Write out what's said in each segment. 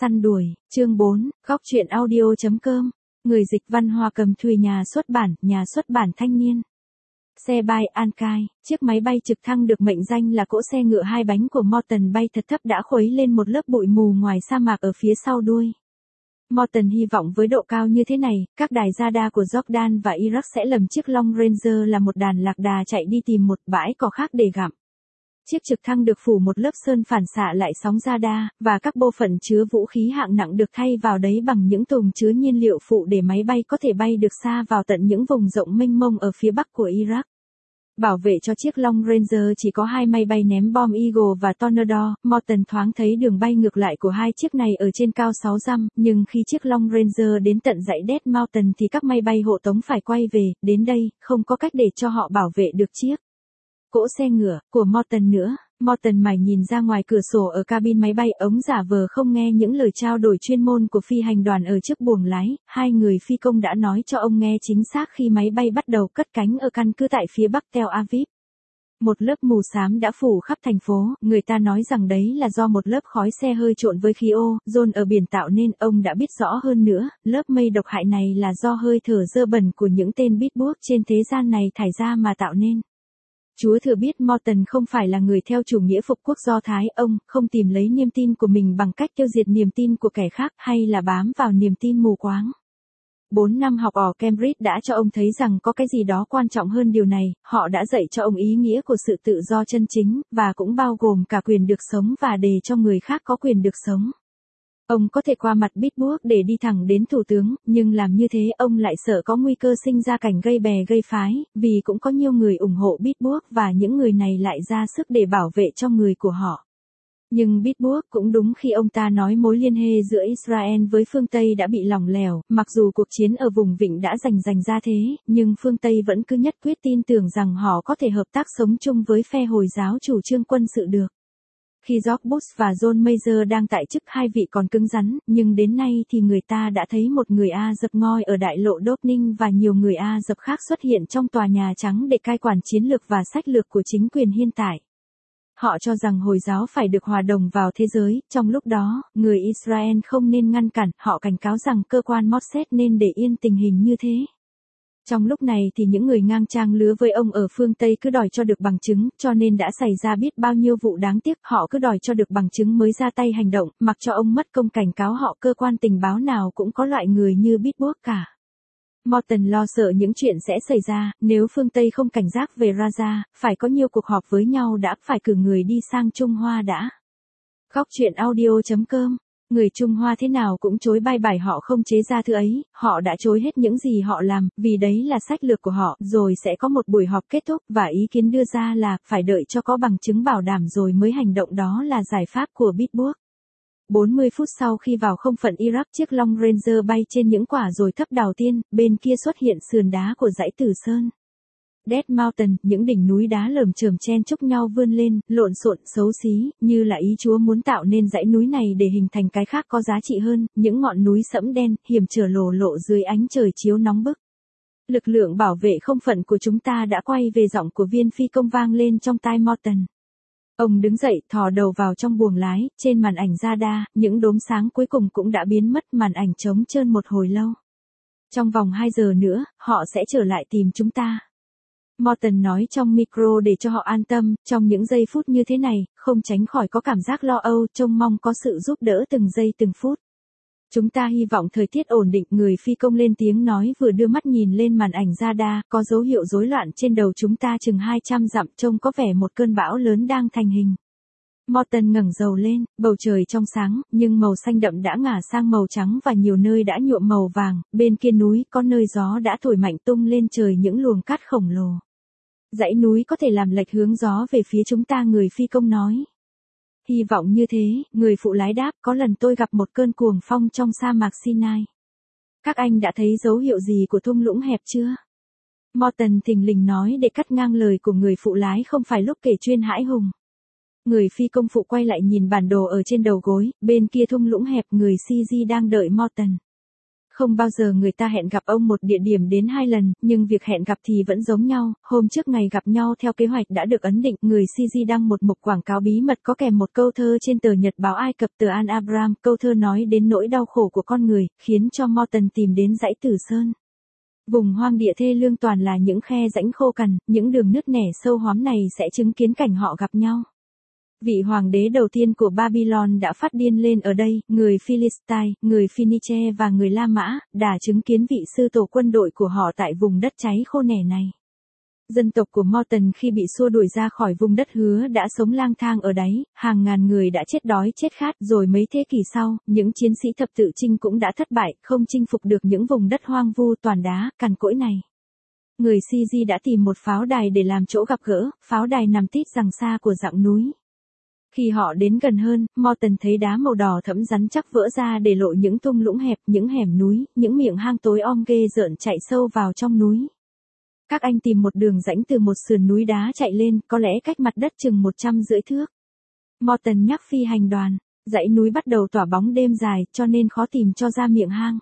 Săn đuổi, chương 4, góc truyện audio.com, người dịch văn Hoa Cầm Thùy, nhà xuất bản Thanh Niên. Xe bay An-Kai, chiếc máy bay trực thăng được mệnh danh là cỗ xe ngựa hai bánh của Morton bay thật thấp đã khuấy lên một lớp bụi mù ngoài sa mạc ở phía sau đuôi. Morton hy vọng với độ cao như thế này, các đài radar của Jordan và Iraq sẽ lầm chiếc Long Ranger là một đàn lạc đà chạy đi tìm một bãi cỏ khác để gặm. Chiếc trực thăng được phủ một lớp sơn phản xạ lại sóng radar, và các bộ phận chứa vũ khí hạng nặng được thay vào đấy bằng những thùng chứa nhiên liệu phụ để máy bay có thể bay được xa vào tận những vùng rộng mênh mông ở phía bắc của Iraq. Bảo vệ cho chiếc Long Ranger chỉ có hai máy bay ném bom Eagle và Tornado. Morton thoáng thấy đường bay ngược lại của hai chiếc này ở trên cao 6 dặm, nhưng khi chiếc Long Ranger đến tận dãy Dead Mountain thì các máy bay hộ tống phải quay về, đến đây, không có cách để cho họ bảo vệ được chiếc cỗ xe ngựa của Morton nữa. Morton mải nhìn ra ngoài cửa sổ ở cabin máy bay, ống giả vờ không nghe những lời trao đổi chuyên môn của phi hành đoàn ở trước buồng lái. Hai người phi công đã nói cho ông nghe chính xác khi máy bay bắt đầu cất cánh ở căn cứ tại phía bắc Tel Aviv. Một lớp mù xám đã phủ khắp thành phố, người ta nói rằng đấy là do một lớp khói xe hơi trộn với khí ozone ở biển tạo nên. Ông đã biết rõ hơn nữa, lớp mây độc hại này là do hơi thở dơ bẩn của những tên bít buốc trên thế gian này thải ra mà tạo nên. Chúa thừa biết Morton không phải là người theo chủ nghĩa phục quốc Do Thái, ông không tìm lấy niềm tin của mình bằng cách tiêu diệt niềm tin của kẻ khác hay là bám vào niềm tin mù quáng. 4 năm học ở Cambridge đã cho ông thấy rằng có cái gì đó quan trọng hơn điều này. Họ đã dạy cho ông ý nghĩa của sự tự do chân chính, và cũng bao gồm cả quyền được sống và để cho người khác có quyền được sống. Ông có thể qua mặt bít buốc để đi thẳng đến thủ tướng, nhưng làm như thế ông lại sợ có nguy cơ sinh ra cảnh gây bè gây phái, vì cũng có nhiều người ủng hộ bít buốc và những người này lại ra sức để bảo vệ cho người của họ. Nhưng bít buốc cũng đúng khi ông ta nói mối liên hệ giữa Israel với phương Tây đã bị lỏng lẻo. Mặc dù cuộc chiến ở vùng vịnh đã giành ra thế, nhưng phương Tây vẫn cứ nhất quyết tin tưởng rằng họ có thể hợp tác sống chung với phe Hồi giáo chủ trương quân sự được. Khi George Bush và John Major đang tại chức, hai vị còn cứng rắn, nhưng đến nay thì người ta đã thấy một người Ả Rập ngoi ở đại lộ Downing và nhiều người Ả Rập khác xuất hiện trong tòa Nhà Trắng để cai quản chiến lược và sách lược của chính quyền hiện tại. Họ cho rằng Hồi giáo phải được hòa đồng vào thế giới, trong lúc đó, người Israel không nên ngăn cản. Họ cảnh cáo rằng cơ quan Mossad nên để yên tình hình như thế. Trong lúc này thì những người ngang trang lứa với ông ở phương Tây cứ đòi cho được bằng chứng, cho nên đã xảy ra biết bao nhiêu vụ đáng tiếc. Họ cứ đòi cho được bằng chứng mới ra tay hành động, mặc cho ông mất công cảnh cáo họ. Cơ quan tình báo nào cũng có loại người như bít buốc cả. Morton lo sợ những chuyện sẽ xảy ra, nếu phương Tây không cảnh giác về Raza, phải có nhiều cuộc họp với nhau đã, phải cử người đi sang Trung Hoa đã. Góc truyện audio.com. Người Trung Hoa thế nào cũng chối bay bài, họ không chế ra thứ ấy, họ đã chối hết những gì họ làm, vì đấy là sách lược của họ. Rồi sẽ có một buổi họp kết thúc, và ý kiến đưa ra là phải đợi cho có bằng chứng bảo đảm rồi mới hành động, đó là giải pháp của bít buốc. 40 phút sau khi vào không phận Iraq, chiếc Long Ranger bay trên những quả đồi thấp đầu tiên, bên kia xuất hiện sườn đá của dãy Tử Sơn. Dead Mountain, những đỉnh núi đá lởm chởm chen chúc nhau vươn lên, lộn xộn, xấu xí, như là ý Chúa muốn tạo nên dãy núi này để hình thành cái khác có giá trị hơn, những ngọn núi sẫm đen, hiểm trở lộ lộ dưới ánh trời chiếu nóng bức. Lực lượng bảo vệ không phận của chúng ta đã quay về, giọng của viên phi công vang lên trong tai Morton. Ông đứng dậy, thò đầu vào trong buồng lái, trên màn ảnh radar, những đốm sáng cuối cùng cũng đã biến mất, màn ảnh trống trơn một hồi lâu. Trong vòng 2 giờ nữa, họ sẽ trở lại tìm chúng ta. Morton nói trong micro để cho họ an tâm. Trong những giây phút như thế này, không tránh khỏi có cảm giác lo âu, trông mong có sự giúp đỡ từng giây từng phút. Chúng ta hy vọng thời tiết ổn định, người phi công lên tiếng nói vừa đưa mắt nhìn lên màn ảnh radar, có dấu hiệu rối loạn trên đầu chúng ta chừng 200 dặm, trông có vẻ một cơn bão lớn đang thành hình. Morton ngẩng đầu lên, bầu trời trong sáng, nhưng màu xanh đậm đã ngả sang màu trắng và nhiều nơi đã nhuộm màu vàng. Bên kia núi, có nơi gió đã thổi mạnh tung lên trời những luồng cát khổng lồ. Dãy núi có thể làm lệch hướng gió về phía chúng ta, người phi công nói. Hy vọng như thế, người phụ lái đáp, có lần tôi gặp một cơn cuồng phong trong sa mạc Sinai. Các anh đã thấy dấu hiệu gì của thung lũng hẹp chưa? Morton thình lình nói để cắt ngang lời của người phụ lái, không phải lúc kể chuyên hãi hùng. Người phi công phụ quay lại nhìn bản đồ ở trên đầu gối, bên kia thung lũng hẹp, người CG đang đợi Morton. Không bao giờ người ta hẹn gặp ông một địa điểm đến 2 lần, nhưng việc hẹn gặp thì vẫn giống nhau. Hôm trước ngày gặp nhau theo kế hoạch đã được ấn định, người CG đăng một mục quảng cáo bí mật có kèm một câu thơ trên tờ nhật báo Ai Cập tờ Al Abram. Câu thơ nói đến nỗi đau khổ của con người, khiến cho Morton tìm đến dãy Tử Sơn. Vùng hoang địa thê lương toàn là những khe rãnh khô cằn, những đường nứt nẻ sâu hoắm này sẽ chứng kiến cảnh họ gặp nhau. Vị hoàng đế đầu tiên của Babylon đã phát điên lên ở đây, người Philistine, người Phoenice và người La Mã, đã chứng kiến vị sư tổ quân đội của họ tại vùng đất cháy khô nẻ này. Dân tộc của Morton khi bị xua đuổi ra khỏi vùng đất hứa đã sống lang thang ở đấy, hàng ngàn người đã chết đói chết khát, rồi mấy thế kỷ sau, những chiến sĩ thập tự chinh cũng đã thất bại, không chinh phục được những vùng đất hoang vu toàn đá, cằn cỗi này. Người CG đã tìm một pháo đài để làm chỗ gặp gỡ, pháo đài nằm tít đằng xa của dặng núi. Khi họ đến gần hơn, Morton thấy đá màu đỏ thẫm rắn chắc vỡ ra để lộ những thung lũng hẹp, những hẻm núi, những miệng hang tối om ghê rợn chạy sâu vào trong núi. Các anh tìm một đường rãnh từ một sườn núi đá chạy lên, có lẽ cách mặt đất chừng 150 thước. Morton nhắc phi hành đoàn, dãy núi bắt đầu tỏa bóng đêm dài, cho nên khó tìm cho ra miệng hang.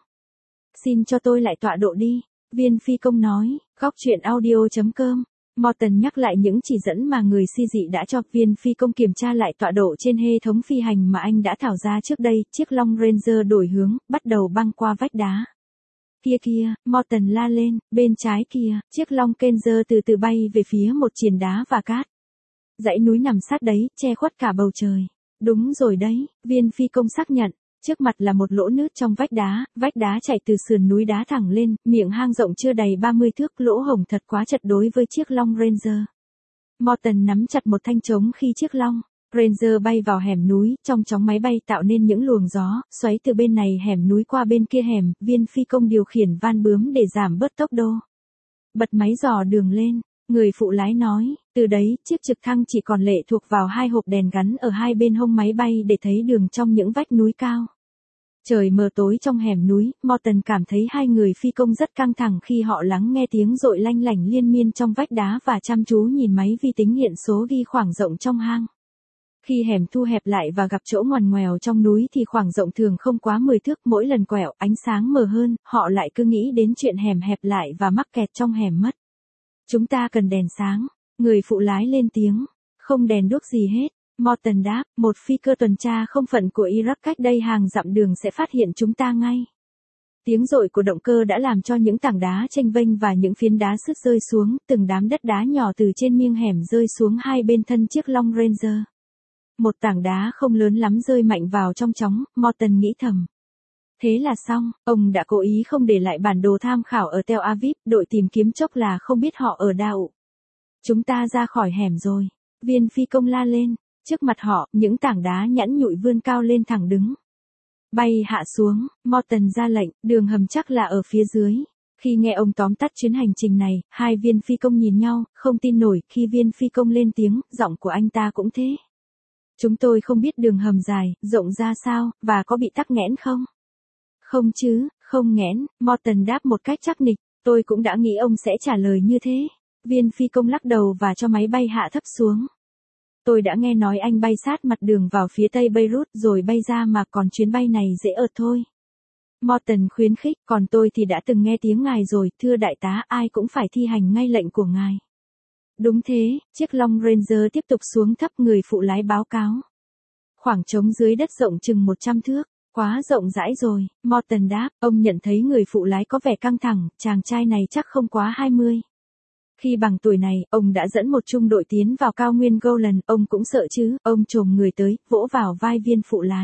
Xin cho tôi lại tọa độ đi, viên phi công nói, góc truyện audio.com. Morton nhắc lại những chỉ dẫn mà người si dị đã cho. Viên phi công kiểm tra lại tọa độ trên hệ thống phi hành mà anh đã thảo ra trước đây. Chiếc Long Ranger đổi hướng, bắt đầu băng qua vách đá. Kia kia, Morton la lên, bên trái kia, chiếc Long Ranger từ từ bay về phía một triền đá và cát. Dãy núi nằm sát đấy, che khuất cả bầu trời. Đúng rồi đấy, viên phi công xác nhận. Trước mặt là một lỗ nứt trong vách đá chạy từ sườn núi đá thẳng lên, miệng hang rộng chưa đầy 30 thước, lỗ hổng thật quá chật đối với chiếc Long Ranger. Morton nắm chặt một thanh trống khi chiếc Long Ranger bay vào hẻm núi, trong chóng máy bay tạo nên những luồng gió, xoáy từ bên này hẻm núi qua bên kia hẻm, viên phi công điều khiển van bướm để giảm bớt tốc độ. Bật máy dò đường lên, người phụ lái nói, từ đấy, chiếc trực thăng chỉ còn lệ thuộc vào 2 hộp đèn gắn ở hai bên hông máy bay để thấy đường trong những vách núi cao. Trời mờ tối trong hẻm núi, Morton cảm thấy hai người phi công rất căng thẳng khi họ lắng nghe tiếng dội lanh lảnh liên miên trong vách đá và chăm chú nhìn máy vi tính hiện số ghi khoảng rộng trong hang. Khi hẻm thu hẹp lại và gặp chỗ ngoằn ngoèo trong núi thì khoảng rộng thường không quá 10 thước, mỗi lần quẹo ánh sáng mờ hơn, họ lại cứ nghĩ đến chuyện hẻm hẹp lại và mắc kẹt trong hẻm mất. Chúng ta cần đèn sáng, người phụ lái lên tiếng, không đèn đuốc gì hết. Morton đáp, một phi cơ tuần tra không phận của Iraq cách đây hàng dặm đường sẽ phát hiện chúng ta ngay. Tiếng dội của động cơ đã làm cho những tảng đá chênh vênh và những phiến đá sứt rơi xuống, từng đám đất đá nhỏ từ trên miêng hẻm rơi xuống hai bên thân chiếc Long Ranger. Một tảng đá không lớn lắm rơi mạnh vào trong chóng, Morton nghĩ thầm. Thế là xong, ông đã cố ý không để lại bản đồ tham khảo ở Tel Aviv, đội tìm kiếm chốc là không biết họ ở đâu. Chúng ta ra khỏi hẻm rồi, viên phi công la lên, trước mặt họ, những tảng đá nhẵn nhụi vươn cao lên thẳng đứng. Bay hạ xuống, Morton ra lệnh, đường hầm chắc là ở phía dưới. Khi nghe ông tóm tắt chuyến hành trình này, hai viên phi công nhìn nhau, không tin nổi, khi viên phi công lên tiếng, giọng của anh ta cũng thế. Chúng tôi không biết đường hầm dài, rộng ra sao, và có bị tắc nghẽn không? Không chứ, không nghẽn, Morton đáp một cách chắc nịch, tôi cũng đã nghĩ ông sẽ trả lời như thế. Viên phi công lắc đầu và cho máy bay hạ thấp xuống. Tôi đã nghe nói anh bay sát mặt đường vào phía tây Beirut rồi bay ra mà, còn chuyến bay này dễ ợt thôi. Morton khuyến khích, còn tôi thì đã từng nghe tiếng ngài rồi, thưa đại tá, ai cũng phải thi hành ngay lệnh của ngài. Đúng thế, chiếc Long Ranger tiếp tục xuống thấp, người phụ lái báo cáo. Khoảng trống dưới đất rộng chừng 100 thước, quá rộng rãi rồi, Morton đáp, ông nhận thấy người phụ lái có vẻ căng thẳng, chàng trai này chắc không quá 20. Khi bằng tuổi này, ông đã dẫn một trung đội tiến vào cao nguyên Golan, ông cũng sợ chứ, ông chồm người tới, vỗ vào vai viên phụ lái.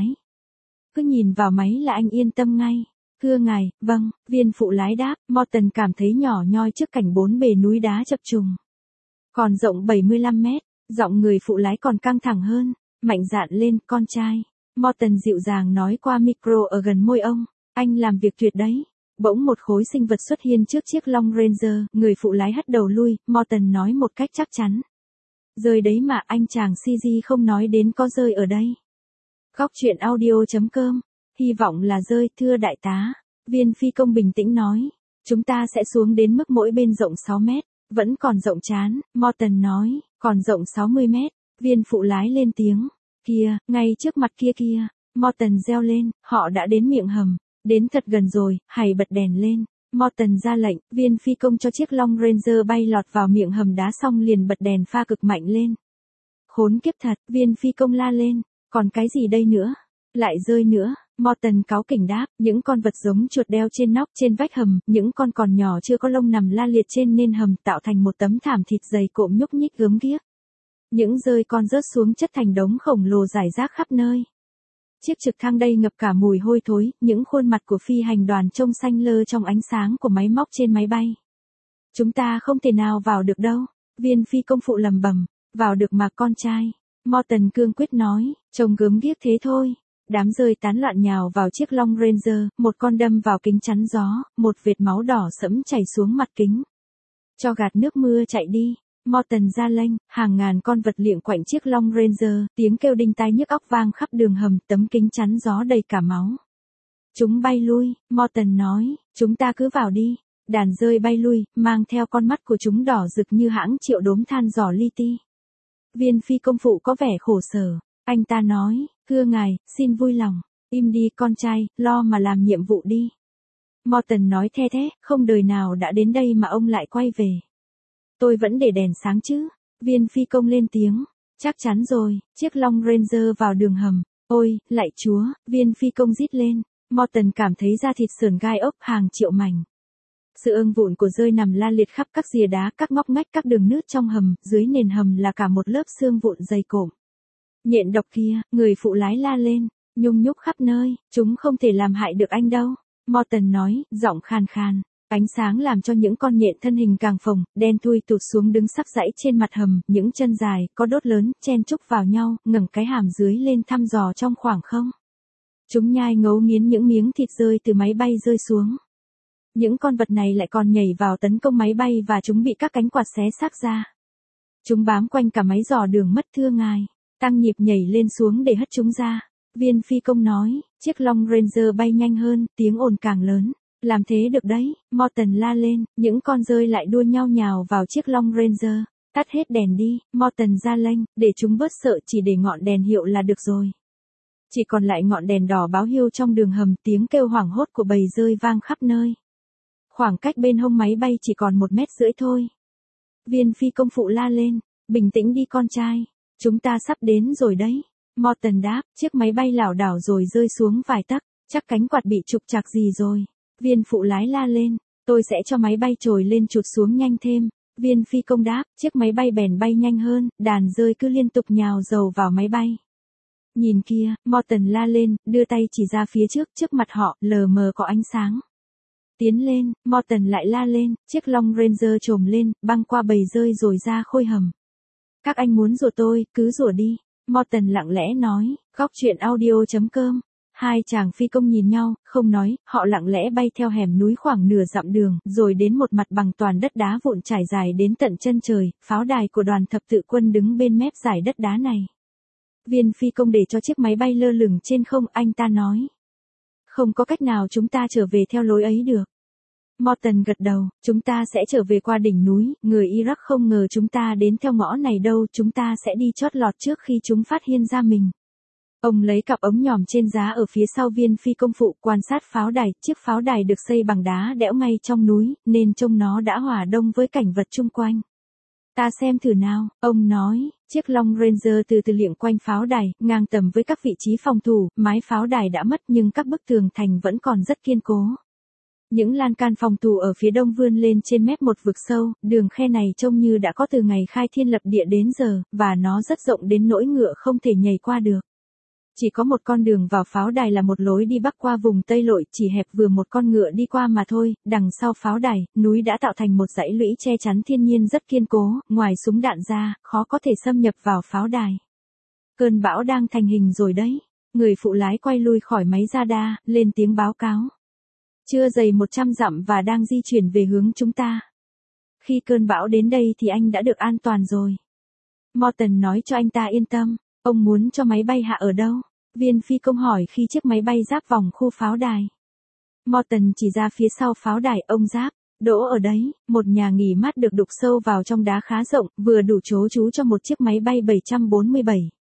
Cứ nhìn vào máy là anh yên tâm ngay. Thưa ngài, vâng, viên phụ lái đáp, Morton cảm thấy nhỏ nhoi trước cảnh bốn bề núi đá chập trùng. Còn rộng 75 mét, giọng người phụ lái còn căng thẳng hơn, mạnh dạn lên, con trai. Morton dịu dàng nói qua micro ở gần môi ông, anh làm việc tuyệt đấy. Bỗng một khối sinh vật xuất hiện trước chiếc Long Ranger, người phụ lái hất đầu lui, Morton nói một cách chắc chắn. Rơi đấy mà, anh chàng CG không nói đến có rơi ở đây. Góc truyện audio.com, hy vọng là rơi, thưa đại tá. Viên phi công bình tĩnh nói, chúng ta sẽ xuống đến mức mỗi bên rộng 6 mét, vẫn còn rộng chán, Morton nói, còn rộng 60 mét, viên phụ lái lên tiếng, kia, ngay trước mặt kia kia, Morton reo lên, họ đã đến miệng hầm. Đến thật gần rồi, hãy bật đèn lên. Morton ra lệnh, viên phi công cho chiếc Long Ranger bay lọt vào miệng hầm đá xong liền bật đèn pha cực mạnh lên. Khốn kiếp thật, viên phi công la lên, còn cái gì đây nữa? Lại rơi nữa. Morton cáu kỉnh đáp, những con vật giống chuột đeo trên nóc trên vách hầm, những con còn nhỏ chưa có lông nằm la liệt trên nền hầm tạo thành một tấm thảm thịt dày cộm nhúc nhích gớm ghiếc. Những rơi con rớt xuống chất thành đống khổng lồ rải rác khắp nơi. Chiếc trực thăng đây ngập cả mùi hôi thối, những khuôn mặt của phi hành đoàn trông xanh lơ trong ánh sáng của máy móc trên máy bay. Chúng ta không thể nào vào được đâu, viên phi công phụ lầm bầm, vào được mà con trai. Morton cương quyết nói, trông gớm ghiếc thế thôi. Đám rơi tán loạn nhào vào chiếc Long Ranger, một con đâm vào kính chắn gió, một vệt máu đỏ sẫm chảy xuống mặt kính. Cho gạt nước mưa chạy đi. Morton ra lệnh, hàng ngàn con vật liệng quạnh chiếc Long Ranger, tiếng kêu đinh tai nhức óc vang khắp đường hầm, tấm kính chắn gió đầy cả máu. Chúng bay lui, Morton nói, chúng ta cứ vào đi. Đàn rơi bay lui, mang theo con mắt của chúng đỏ rực như hãng triệu đốm than giỏ li ti. Viên phi công phụ có vẻ khổ sở, anh ta nói, thưa ngài, xin vui lòng, im đi con trai, lo mà làm nhiệm vụ đi. Morton nói the thế, không đời nào đã đến đây mà ông lại quay về. Tôi vẫn để đèn sáng chứ. Viên phi công lên tiếng. Chắc chắn rồi, chiếc Long Ranger vào đường hầm. Ôi, lạy chúa, viên phi công rít lên. Morton cảm thấy da thịt sườn gai ốc hàng triệu mảnh. Sự ương vụn của rơi nằm la liệt khắp các rìa đá, các ngóc ngách, các đường nứt trong hầm, dưới nền hầm là cả một lớp xương vụn dày cộm. Nhện độc kia, người phụ lái la lên, nhung nhúc khắp nơi, chúng không thể làm hại được anh đâu. Morton nói, giọng khàn khàn. Ánh sáng làm cho những con nhện thân hình càng phồng, đen thui tụt xuống đứng sắp dãy trên mặt hầm, những chân dài, có đốt lớn, chen chúc vào nhau, ngẩng cái hàm dưới lên thăm dò trong khoảng không. Chúng nhai ngấu nghiến những miếng thịt rơi từ máy bay rơi xuống. Những con vật này lại còn nhảy vào tấn công máy bay và chúng bị các cánh quạt xé xác ra. Chúng bám quanh cả máy dò đường mất thưa ngài, tăng nhịp nhảy lên xuống để hất chúng ra. Viên phi công nói, chiếc Long Ranger bay nhanh hơn, tiếng ồn càng lớn. Làm thế được đấy, Morton la lên, những con rơi lại đua nhau nhào vào chiếc Long Ranger. Tắt hết đèn đi, Morton ra lệnh, để chúng bớt sợ, chỉ để ngọn đèn hiệu là được rồi. Chỉ còn lại ngọn đèn đỏ báo hiệu trong đường hầm, tiếng kêu hoảng hốt của bầy rơi vang khắp nơi. Khoảng cách bên hông máy bay chỉ còn 1,5 mét thôi. Viên phi công phụ la lên, bình tĩnh đi con trai, chúng ta sắp đến rồi đấy. Morton đáp, chiếc máy bay lảo đảo rồi rơi xuống vài tấc, chắc cánh quạt bị trục trặc gì rồi. Viên phụ lái la lên, tôi sẽ cho máy bay trồi lên chụt xuống nhanh thêm. Viên phi công đáp, chiếc máy bay bèn bay nhanh hơn, đàn rơi cứ liên tục nhào dầu vào máy bay. Nhìn kia, Morton la lên, đưa tay chỉ ra phía trước mặt họ, lờ mờ có ánh sáng. Tiến lên, Morton lại la lên, chiếc Long Ranger trồm lên, băng qua bầy rơi rồi ra khôi hầm. Các anh muốn rủa tôi, cứ rủa đi. Morton lặng lẽ nói, góc chuyện audio.com. Hai chàng phi công nhìn nhau, không nói, họ lặng lẽ bay theo hẻm núi khoảng nửa dặm đường, rồi đến một mặt bằng toàn đất đá vụn trải dài đến tận chân trời, pháo đài của đoàn thập tự quân đứng bên mép dải đất đá này. Viên phi công để cho chiếc máy bay lơ lửng trên không, anh ta nói. Không có cách nào chúng ta trở về theo lối ấy được. Morton gật đầu, chúng ta sẽ trở về qua đỉnh núi, người Iraq không ngờ chúng ta đến theo ngõ này đâu, chúng ta sẽ đi chót lọt trước khi chúng phát hiện ra mình. Ông lấy cặp ống nhòm trên giá ở phía sau viên phi công phụ quan sát pháo đài, chiếc pháo đài được xây bằng đá đẽo ngay trong núi, nên trông nó đã hòa đông với cảnh vật chung quanh. Ta xem thử nào, ông nói, chiếc Long Ranger từ từ liệng quanh pháo đài, ngang tầm với các vị trí phòng thủ, mái pháo đài đã mất nhưng các bức tường thành vẫn còn rất kiên cố. Những lan can phòng thủ ở phía đông vươn lên trên mép một vực sâu, đường khe này trông như đã có từ ngày khai thiên lập địa đến giờ, và nó rất rộng đến nỗi ngựa không thể nhảy qua được. Chỉ có một con đường vào pháo đài là một lối đi bắc qua vùng Tây Lội, chỉ hẹp vừa một con ngựa đi qua mà thôi. Đằng sau pháo đài, núi đã tạo thành một dãy lũy che chắn thiên nhiên rất kiên cố, ngoài súng đạn ra, khó có thể xâm nhập vào pháo đài. Cơn bão đang thành hình rồi đấy. Người phụ lái quay lui khỏi máy radar, lên tiếng báo cáo. Chưa đầy 100 dặm và đang di chuyển về hướng chúng ta. Khi cơn bão đến đây thì anh đã được an toàn rồi. Morton nói cho anh ta yên tâm. Ông muốn cho máy bay hạ ở đâu? Viên phi công hỏi khi chiếc máy bay giáp vòng khu pháo đài. Morton chỉ ra phía sau pháo đài, ông giáp, đỗ ở đấy, một nhà nghỉ mát được đục sâu vào trong đá khá rộng, vừa đủ chỗ trú cho một chiếc máy bay 747.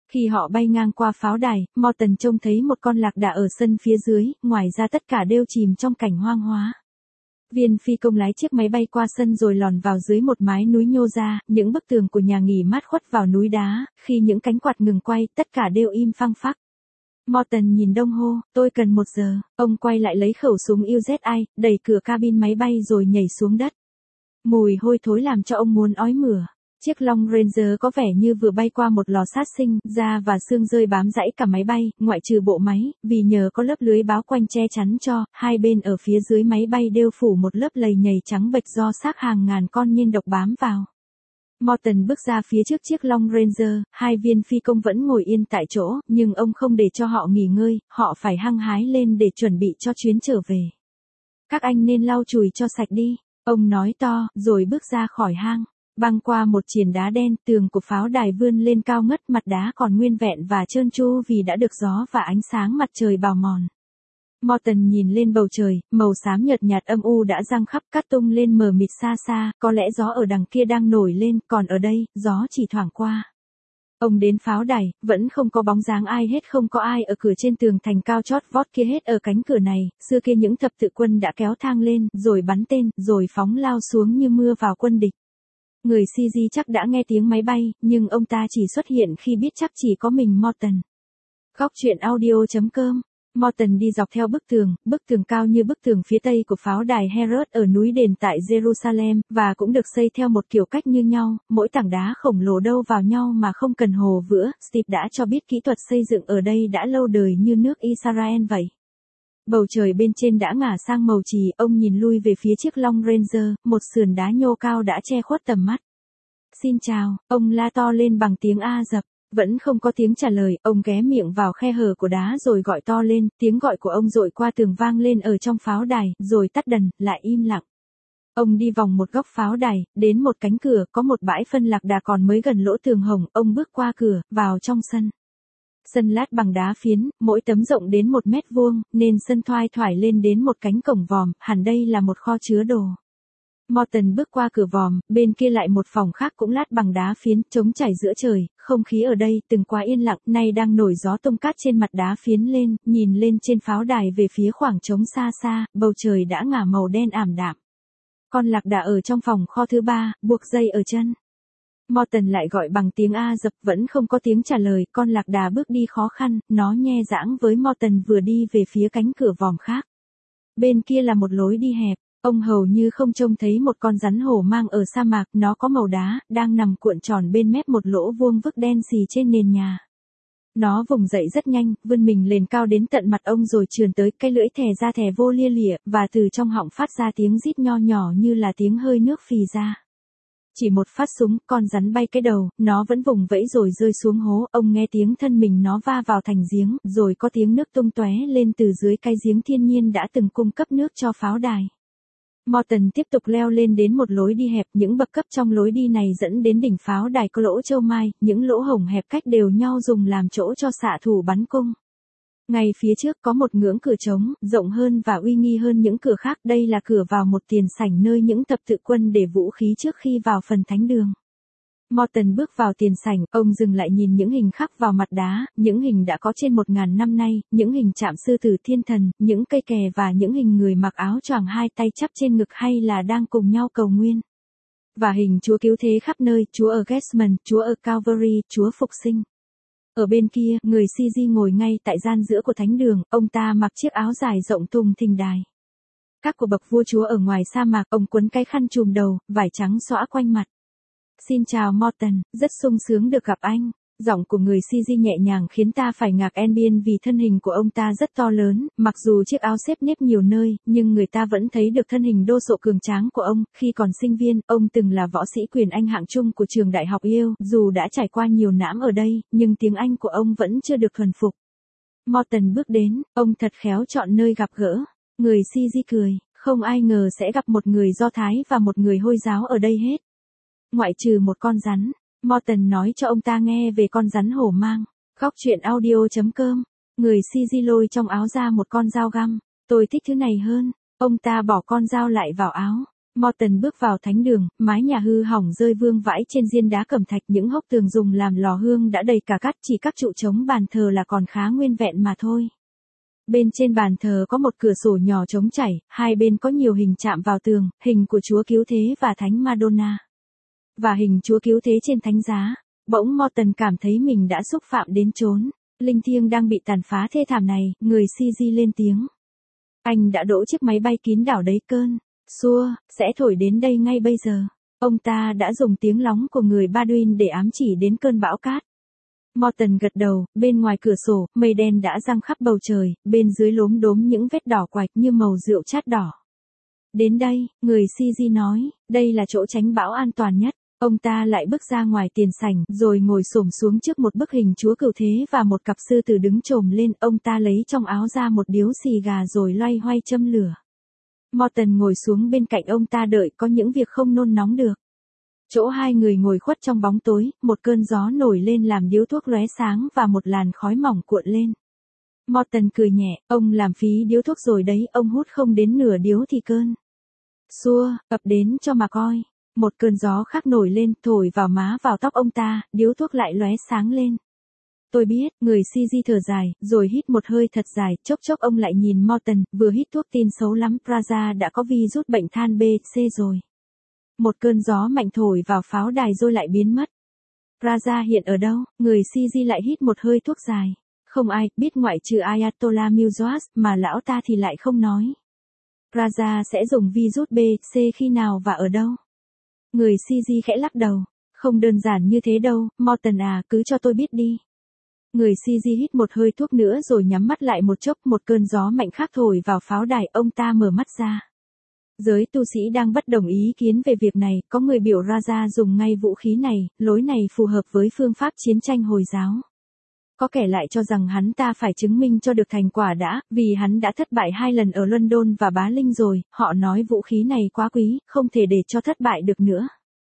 Khi họ bay ngang qua pháo đài, Morton trông thấy một con lạc đà ở sân phía dưới, ngoài ra tất cả đều chìm trong cảnh hoang hóa. Viên phi công lái chiếc máy bay qua sân rồi lòn vào dưới một mái núi nhô ra, những bức tường của nhà nghỉ mát khuất vào núi đá, khi những cánh quạt ngừng quay, tất cả đều im phăng phắc. Morton nhìn đồng hồ, tôi cần 1 giờ, ông quay lại lấy khẩu súng UZI, đẩy cửa cabin máy bay rồi nhảy xuống đất. Mùi hôi thối làm cho ông muốn ói mửa. Chiếc Long Ranger có vẻ như vừa bay qua một lò sát sinh, da và xương rơi bám rãy cả máy bay, ngoại trừ bộ máy, vì nhờ có lớp lưới báo quanh che chắn cho, hai bên ở phía dưới máy bay đều phủ một lớp lầy nhầy trắng bệch do xác hàng ngàn con nhện độc bám vào. Morton bước ra phía trước chiếc Long Ranger, hai viên phi công vẫn ngồi yên tại chỗ, nhưng ông không để cho họ nghỉ ngơi, họ phải hăng hái lên để chuẩn bị cho chuyến trở về. Các anh nên lau chùi cho sạch đi, ông nói to, rồi bước ra khỏi hang. Băng qua một triền đá đen, tường của pháo đài vươn lên cao ngất, mặt đá còn nguyên vẹn và trơn tru vì đã được gió và ánh sáng mặt trời bào mòn. Morton nhìn lên bầu trời, màu xám nhợt nhạt âm u đã giăng khắp cát tung lên mờ mịt xa xa, có lẽ gió ở đằng kia đang nổi lên, còn ở đây, gió chỉ thoảng qua. Ông đến pháo đài, vẫn không có bóng dáng ai hết, không có ai ở cửa trên tường thành cao chót vót kia hết. Ở cánh cửa này, xưa kia những thập tự quân đã kéo thang lên, rồi bắn tên, rồi phóng lao xuống như mưa vào quân địch. Người CG chắc đã nghe tiếng máy bay, nhưng ông ta chỉ xuất hiện khi biết chắc chỉ có mình Morton. Góc truyện audio.com. Morton đi dọc theo bức tường cao như bức tường phía tây của pháo đài Herod ở núi đền tại Jerusalem, và cũng được xây theo một kiểu cách như nhau, mỗi tảng đá khổng lồ đâu vào nhau mà không cần hồ vữa. Steve đã cho biết kỹ thuật xây dựng ở đây đã lâu đời như nước Israel vậy. Bầu trời bên trên đã ngả sang màu chì, ông nhìn lui về phía chiếc Long Ranger, một sườn đá nhô cao đã che khuất tầm mắt. Xin chào, ông la to lên bằng tiếng Ả Rập. Vẫn không có tiếng trả lời, ông ghé miệng vào khe hở của đá rồi gọi to lên, tiếng gọi của ông dội qua tường vang lên ở trong pháo đài, rồi tắt đần, lại im lặng. Ông đi vòng một góc pháo đài, đến một cánh cửa, có một bãi phân lạc đà còn mới gần lỗ tường hồng, ông bước qua cửa, vào trong sân. Sân lát bằng đá phiến, mỗi tấm rộng đến 1 mét vuông, nên sân thoai thoải lên đến một cánh cổng vòm, hẳn đây là một kho chứa đồ. Morton bước qua cửa vòm, bên kia lại một phòng khác cũng lát bằng đá phiến, trống trải giữa trời, không khí ở đây từng quá yên lặng, nay đang nổi gió tung cát trên mặt đá phiến lên, nhìn lên trên pháo đài về phía khoảng trống xa xa, bầu trời đã ngả màu đen ảm đạm. Con lạc đà ở trong phòng kho thứ 3, buộc dây ở chân. Morton lại gọi bằng tiếng Ả Rập, vẫn không có tiếng trả lời, con lạc đà bước đi khó khăn, nó nhe dãng với Morton vừa đi về phía cánh cửa vòm khác. Bên kia là một lối đi hẹp, ông hầu như không trông thấy một con rắn hổ mang ở sa mạc, nó có màu đá, đang nằm cuộn tròn bên mép một lỗ vuông vức đen xì trên nền nhà. Nó vùng dậy rất nhanh, vươn mình lên cao đến tận mặt ông rồi trườn tới, cái lưỡi thè ra thè vô lia lịa, và từ trong họng phát ra tiếng rít nho nhỏ như là tiếng hơi nước phì ra. Chỉ một phát súng, con rắn bay cái đầu, nó vẫn vùng vẫy rồi rơi xuống hố, ông nghe tiếng thân mình nó va vào thành giếng, rồi có tiếng nước tung tóe lên từ dưới cái giếng thiên nhiên đã từng cung cấp nước cho pháo đài. Morton tiếp tục leo lên đến một lối đi hẹp, những bậc cấp trong lối đi này dẫn đến đỉnh pháo đài có lỗ châu mai, những lỗ hổng hẹp cách đều nhau dùng làm chỗ cho xạ thủ bắn cung. Ngay phía trước có một ngưỡng cửa trống, rộng hơn và uy nghi hơn những cửa khác, đây là cửa vào một tiền sảnh nơi những thập tự quân để vũ khí trước khi vào phần thánh đường. Morton bước vào tiền sảnh, ông dừng lại nhìn những hình khắc vào mặt đá, những hình đã có trên 1000 năm nay, những hình chạm sư tử thiên thần, những cây kè và những hình người mặc áo choàng hai tay chắp trên ngực hay là đang cùng nhau cầu nguyện. Và hình Chúa cứu thế khắp nơi, Chúa ở Gethsemane, Chúa ở Calvary, Chúa phục sinh. Ở bên kia, người CG ngồi ngay tại gian giữa của thánh đường, ông ta mặc chiếc áo dài rộng thùng thình đài. Các của bậc vua chúa ở ngoài sa mạc, ông quấn cái khăn trùm đầu, vải trắng xõa quanh mặt. Xin chào Morton, rất sung sướng được gặp anh. Giọng của người CG nhẹ nhàng khiến ta phải ngạc nhiên vì thân hình của ông ta rất to lớn, mặc dù chiếc áo xếp nếp nhiều nơi, nhưng người ta vẫn thấy được thân hình đô sộ cường tráng của ông. Khi còn sinh viên, ông từng là võ sĩ quyền Anh hạng trung của trường đại học Yale, dù đã trải qua nhiều nãm ở đây, nhưng tiếng Anh của ông vẫn chưa được thuần phục. Morton bước đến, ông thật khéo chọn nơi gặp gỡ. Người CG cười, không ai ngờ sẽ gặp một người Do Thái và một người Hồi giáo ở đây hết. Ngoại trừ một con rắn. Morton nói cho ông ta nghe về con rắn hổ mang. Góc truyện audio.com. Người CG lôi trong áo ra một con dao găm. Tôi thích thứ này hơn. Ông ta bỏ con dao lại vào áo. Morton bước vào thánh đường, mái nhà hư hỏng rơi vương vãi trên diên đá cẩm thạch, những hốc tường dùng làm lò hương đã đầy cả cát, chỉ các trụ trống bàn thờ là còn khá nguyên vẹn mà thôi. Bên trên bàn thờ có một cửa sổ nhỏ trống chảy, hai bên có nhiều hình chạm vào tường, hình của Chúa Cứu Thế và Thánh Madonna. Và hình Chúa Cứu Thế trên thánh giá. Bỗng Morton cảm thấy mình đã xúc phạm đến chốn linh thiêng đang bị tàn phá thê thảm này, người CG lên tiếng. Anh đã đỗ chiếc máy bay kín đảo đấy, cơn xua sẽ thổi đến đây ngay bây giờ. Ông ta đã dùng tiếng lóng của người Bedouin để ám chỉ đến cơn bão cát. Morton gật đầu, bên ngoài cửa sổ, mây đen đã giăng khắp bầu trời, bên dưới lốm đốm những vết đỏ quạch như màu rượu chát đỏ. Đến đây, người CG nói, đây là chỗ tránh bão an toàn nhất. Ông ta lại bước ra ngoài tiền sảnh, rồi ngồi xổm xuống trước một bức hình Chúa Cửu Thế và một cặp sư tử đứng chồm lên. Ông ta lấy trong áo ra một điếu xì gà rồi loay hoay châm lửa. Morton ngồi xuống bên cạnh ông ta đợi, có những việc không nôn nóng được. Chỗ hai người ngồi khuất trong bóng tối, một cơn gió nổi lên làm điếu thuốc lóe sáng và một làn khói mỏng cuộn lên. Morton cười nhẹ, ông làm phí điếu thuốc rồi đấy, ông hút không đến nửa điếu thì cơn xua ập đến cho mà coi. Một cơn gió khác nổi lên, thổi vào má vào tóc ông ta, điếu thuốc lại lóe sáng lên. Tôi biết, người CG thở dài, rồi hít một hơi thật dài, chốc chốc ông lại nhìn Morton, vừa hít thuốc tin xấu lắm, Praja đã có virus bệnh than B, C rồi. Một cơn gió mạnh thổi vào pháo đài rồi lại biến mất. Praja hiện ở đâu? Người CG lại hít một hơi thuốc dài. Không ai biết ngoại trừ Ayatollah Mewaz, mà lão ta thì lại không nói. Praja sẽ dùng virus B, C khi nào và ở đâu? Người CG khẽ lắc đầu. Không đơn giản như thế đâu, Morton à, cứ cho tôi biết đi. Người CG hít một hơi thuốc nữa rồi nhắm mắt lại một chốc, một cơn gió mạnh khác thổi vào pháo đài, ông ta mở mắt ra. Giới tu sĩ đang bất đồng ý kiến về việc này, có người biểu Raja dùng ngay vũ khí này, lối này phù hợp với phương pháp chiến tranh Hồi giáo. Có kẻ lại cho rằng hắn ta phải chứng minh cho được thành quả đã, vì hắn đã thất bại 2 lần ở London và Bá Linh rồi, họ nói vũ khí này quá quý, không thể để cho thất bại được nữa.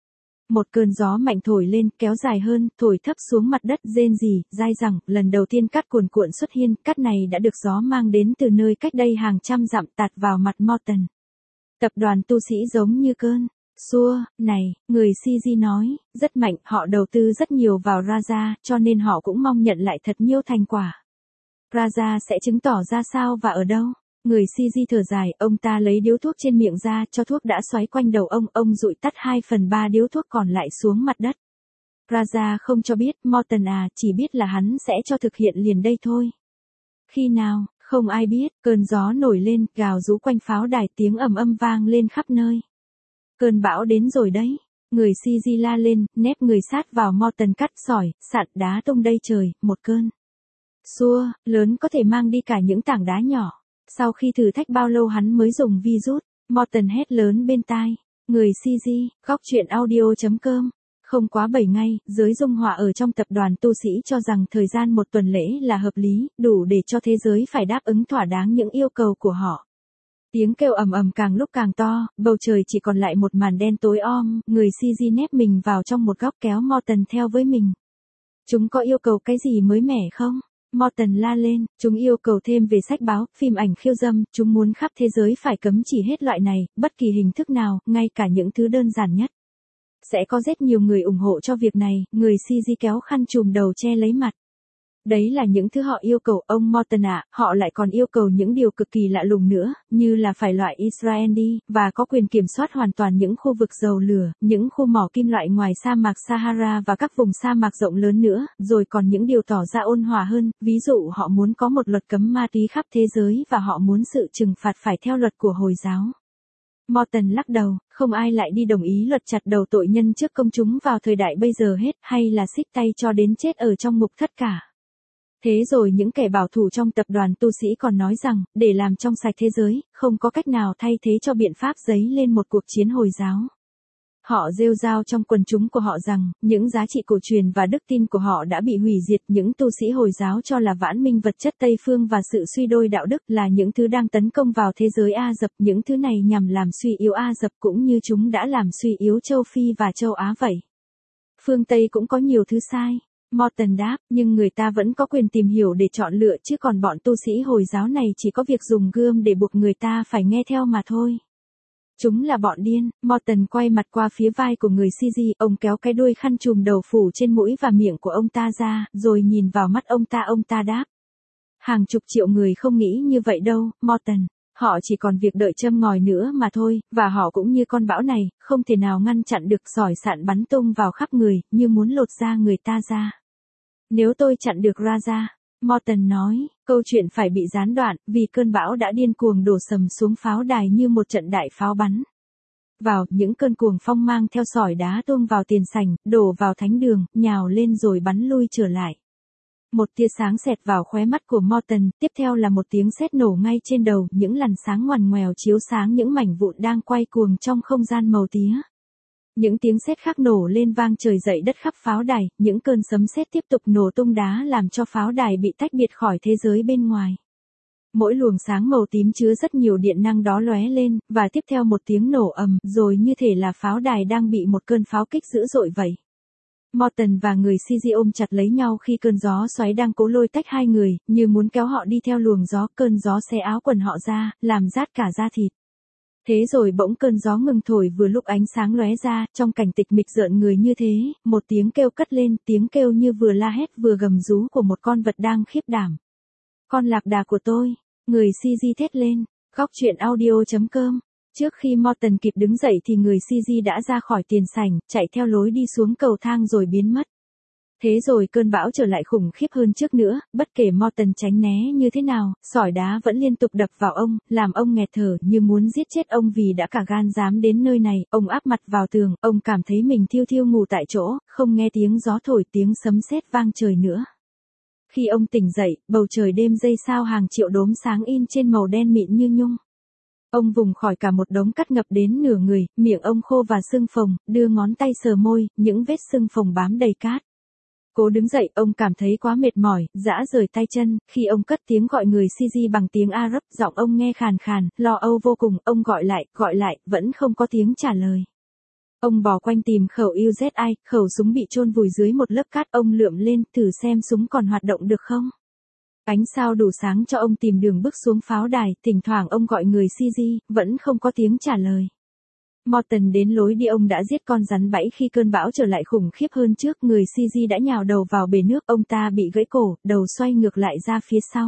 Một cơn gió mạnh thổi lên, kéo dài hơn, thổi thấp xuống mặt đất, rên rỉ, dai dẳng, lần đầu tiên cát cuồn cuộn xuất hiện, cát này đã được gió mang đến từ nơi cách đây hàng trăm dặm tạt vào mặt Morton. Tập đoàn tu sĩ giống như cơn xua này, người CG nói, rất mạnh, họ đầu tư rất nhiều vào Raja, cho nên họ cũng mong nhận lại thật nhiều thành quả. Raja sẽ chứng tỏ ra sao và ở đâu? Người CG thở dài, ông ta lấy điếu thuốc trên miệng ra, cho thuốc đã xoáy quanh đầu ông dụi tắt 2/3 điếu thuốc còn lại xuống mặt đất. Raja không cho biết, Morton à, chỉ biết là hắn sẽ cho thực hiện liền đây thôi. Khi nào? Không ai biết, cơn gió nổi lên, gào rú quanh pháo đài, tiếng ầm ầm vang lên khắp nơi. Cơn bão đến rồi đấy. Người CG la lên, nép người sát vào Morton, cắt sỏi, sạn đá tung đầy trời, một cơn xua lớn có thể mang đi cả những tảng đá nhỏ. Sau khi thử thách bao lâu hắn mới dùng virus, Morton hét lớn bên tai. Người CG, góc truyện audio.com. Không quá 7 ngày, giới dung hòa ở trong tập đoàn tu sĩ cho rằng thời gian 1 tuần lễ là hợp lý, đủ để cho thế giới phải đáp ứng thỏa đáng những yêu cầu của họ. Tiếng kêu ầm ầm càng lúc càng to, bầu trời chỉ còn lại một màn đen tối om, người CG nép mình vào trong một góc kéo Morton theo với mình. Chúng có yêu cầu cái gì mới mẻ không? Morton la lên, chúng yêu cầu thêm về sách báo, phim ảnh khiêu dâm, chúng muốn khắp thế giới phải cấm chỉ hết loại này, bất kỳ hình thức nào, ngay cả những thứ đơn giản nhất. Sẽ có rất nhiều người ủng hộ cho việc này, người CG kéo khăn trùm đầu che lấy mặt. Đấy là những thứ họ yêu cầu, ông Morton ạ, họ lại còn yêu cầu những điều cực kỳ lạ lùng nữa, như là phải loại Israel đi, và có quyền kiểm soát hoàn toàn những khu vực dầu lửa, những khu mỏ kim loại ngoài sa mạc Sahara và các vùng sa mạc rộng lớn nữa, rồi còn những điều tỏ ra ôn hòa hơn, ví dụ họ muốn có một luật cấm ma túy khắp thế giới và họ muốn sự trừng phạt phải theo luật của Hồi giáo. Morton lắc đầu, không ai lại đi đồng ý luật chặt đầu tội nhân trước công chúng vào thời đại bây giờ hết, hay là xích tay cho đến chết ở trong ngục thất cả. Thế rồi những kẻ bảo thủ trong tập đoàn tu sĩ còn nói rằng, để làm trong sạch thế giới, không có cách nào thay thế cho biện pháp dấy lên một cuộc chiến Hồi giáo. Họ rêu rao trong quần chúng của họ rằng, những giá trị cổ truyền và đức tin của họ đã bị hủy diệt, những tu sĩ Hồi giáo cho là vãn minh vật chất Tây phương và sự suy đôi đạo đức là những thứ đang tấn công vào thế giới Ả Rập, những thứ này nhằm làm suy yếu Ả Rập cũng như chúng đã làm suy yếu châu Phi và châu Á vậy. Phương Tây cũng có nhiều thứ sai. Morton đáp, nhưng người ta vẫn có quyền tìm hiểu để chọn lựa chứ còn bọn tu sĩ Hồi giáo này chỉ có việc dùng gươm để buộc người ta phải nghe theo mà thôi. Chúng là bọn điên. Morton quay mặt qua phía vai của người CG, ông kéo cái đuôi khăn trùm đầu phủ trên mũi và miệng của ông ta ra, rồi nhìn vào mắt ông ta đáp. Hàng chục triệu người không nghĩ như vậy đâu, Morton. Họ chỉ còn việc đợi châm ngòi nữa mà thôi, và họ cũng như con bão này, không thể nào ngăn chặn được sỏi sạn bắn tung vào khắp người, như muốn lột da người ta ra. Nếu tôi chặn được Raja, Morton nói, câu chuyện phải bị gián đoạn, vì cơn bão đã điên cuồng đổ sầm xuống pháo đài như một trận đại pháo bắn. Vào, những cơn cuồng phong mang theo sỏi đá tung vào tiền sảnh, đổ vào thánh đường, nhào lên rồi bắn lui trở lại. Một tia sáng xẹt vào khóe mắt của Morton, tiếp theo là một tiếng sét nổ ngay trên đầu, những làn sáng ngoằn ngoèo chiếu sáng những mảnh vụn đang quay cuồng trong không gian màu tía. Những tiếng sét khác nổ lên vang trời dậy đất khắp pháo đài, những cơn sấm sét tiếp tục nổ tung đá làm cho pháo đài bị tách biệt khỏi thế giới bên ngoài. Mỗi luồng sáng màu tím chứa rất nhiều điện năng đó lóe lên, và tiếp theo một tiếng nổ ầm, rồi như thể là pháo đài đang bị một cơn pháo kích dữ dội vậy. Morton và người CG ôm chặt lấy nhau khi cơn gió xoáy đang cố lôi tách hai người, như muốn kéo họ đi theo luồng gió, cơn gió xé áo quần họ ra, làm rát cả da thịt. Thế rồi bỗng cơn gió ngừng thổi vừa lúc ánh sáng lóe ra, trong cảnh tịch mịch rợn người như thế, một tiếng kêu cất lên, tiếng kêu như vừa la hét vừa gầm rú của một con vật đang khiếp đảm. Con lạc đà của tôi, người CG thét lên, góc truyện audio.com. Trước khi Morton kịp đứng dậy thì người CG đã ra khỏi tiền sảnh, chạy theo lối đi xuống cầu thang rồi biến mất. Thế rồi cơn bão trở lại khủng khiếp hơn trước nữa, bất kể Morton tránh né như thế nào, sỏi đá vẫn liên tục đập vào ông, làm ông nghẹt thở như muốn giết chết ông vì đã cả gan dám đến nơi này, ông áp mặt vào tường, ông cảm thấy mình thiêu thiêu ngủ tại chỗ, không nghe tiếng gió thổi tiếng sấm sét vang trời nữa. Khi ông tỉnh dậy, bầu trời đêm dây sao hàng triệu đốm sáng in trên màu đen mịn như nhung. Ông vùng khỏi cả một đống cát ngập đến nửa người, miệng ông khô và sưng phồng, đưa ngón tay sờ môi, những vết sưng phồng bám đầy cát. Cố đứng dậy, ông cảm thấy quá mệt mỏi, rã rời tay chân, khi ông cất tiếng gọi người CG bằng tiếng Ả Rập, giọng ông nghe khàn khàn, lo âu vô cùng, ông gọi lại, vẫn không có tiếng trả lời. Ông bò quanh tìm khẩu UZI, khẩu súng bị chôn vùi dưới một lớp cát, ông lượm lên, thử xem súng còn hoạt động được không. Ánh sao đủ sáng cho ông tìm đường bước xuống pháo đài, thỉnh thoảng ông gọi người CG, vẫn không có tiếng trả lời. Morton đến lối đi, ông đã giết con rắn bẫy khi cơn bão trở lại khủng khiếp hơn trước, người CG đã nhào đầu vào bể nước, ông ta bị gãy cổ, đầu xoay ngược lại ra phía sau.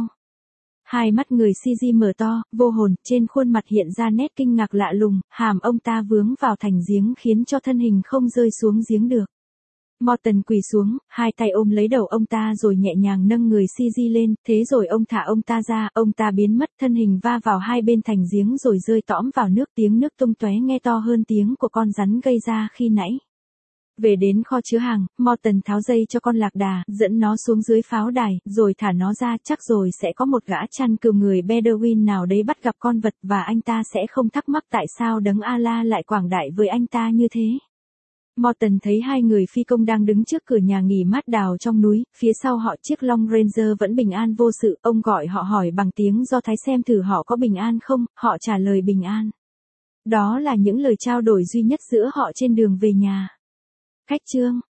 Hai mắt người CG mở to, vô hồn, trên khuôn mặt hiện ra nét kinh ngạc lạ lùng, hàm ông ta vướng vào thành giếng khiến cho thân hình không rơi xuống giếng được. Morton quỳ xuống, hai tay ôm lấy đầu ông ta rồi nhẹ nhàng nâng người CG lên, thế rồi ông thả ông ta ra, ông ta biến mất, thân hình va vào hai bên thành giếng rồi rơi tõm vào nước, tiếng nước tung tóe nghe to hơn tiếng của con rắn gây ra khi nãy. Về đến kho chứa hàng, Morton tháo dây cho con lạc đà, dẫn nó xuống dưới pháo đài, rồi thả nó ra, chắc rồi sẽ có một gã chăn cừu người Bedouin nào đấy bắt gặp con vật và anh ta sẽ không thắc mắc tại sao đấng Allah lại quảng đại với anh ta như thế. Morton thấy hai người phi công đang đứng trước cửa nhà nghỉ mát đào trong núi, phía sau họ chiếc Long Ranger vẫn bình an vô sự, ông gọi họ hỏi bằng tiếng Do Thái xem thử họ có bình an không, họ trả lời bình an. Đó là những lời trao đổi duy nhất giữa họ trên đường về nhà. Khách chương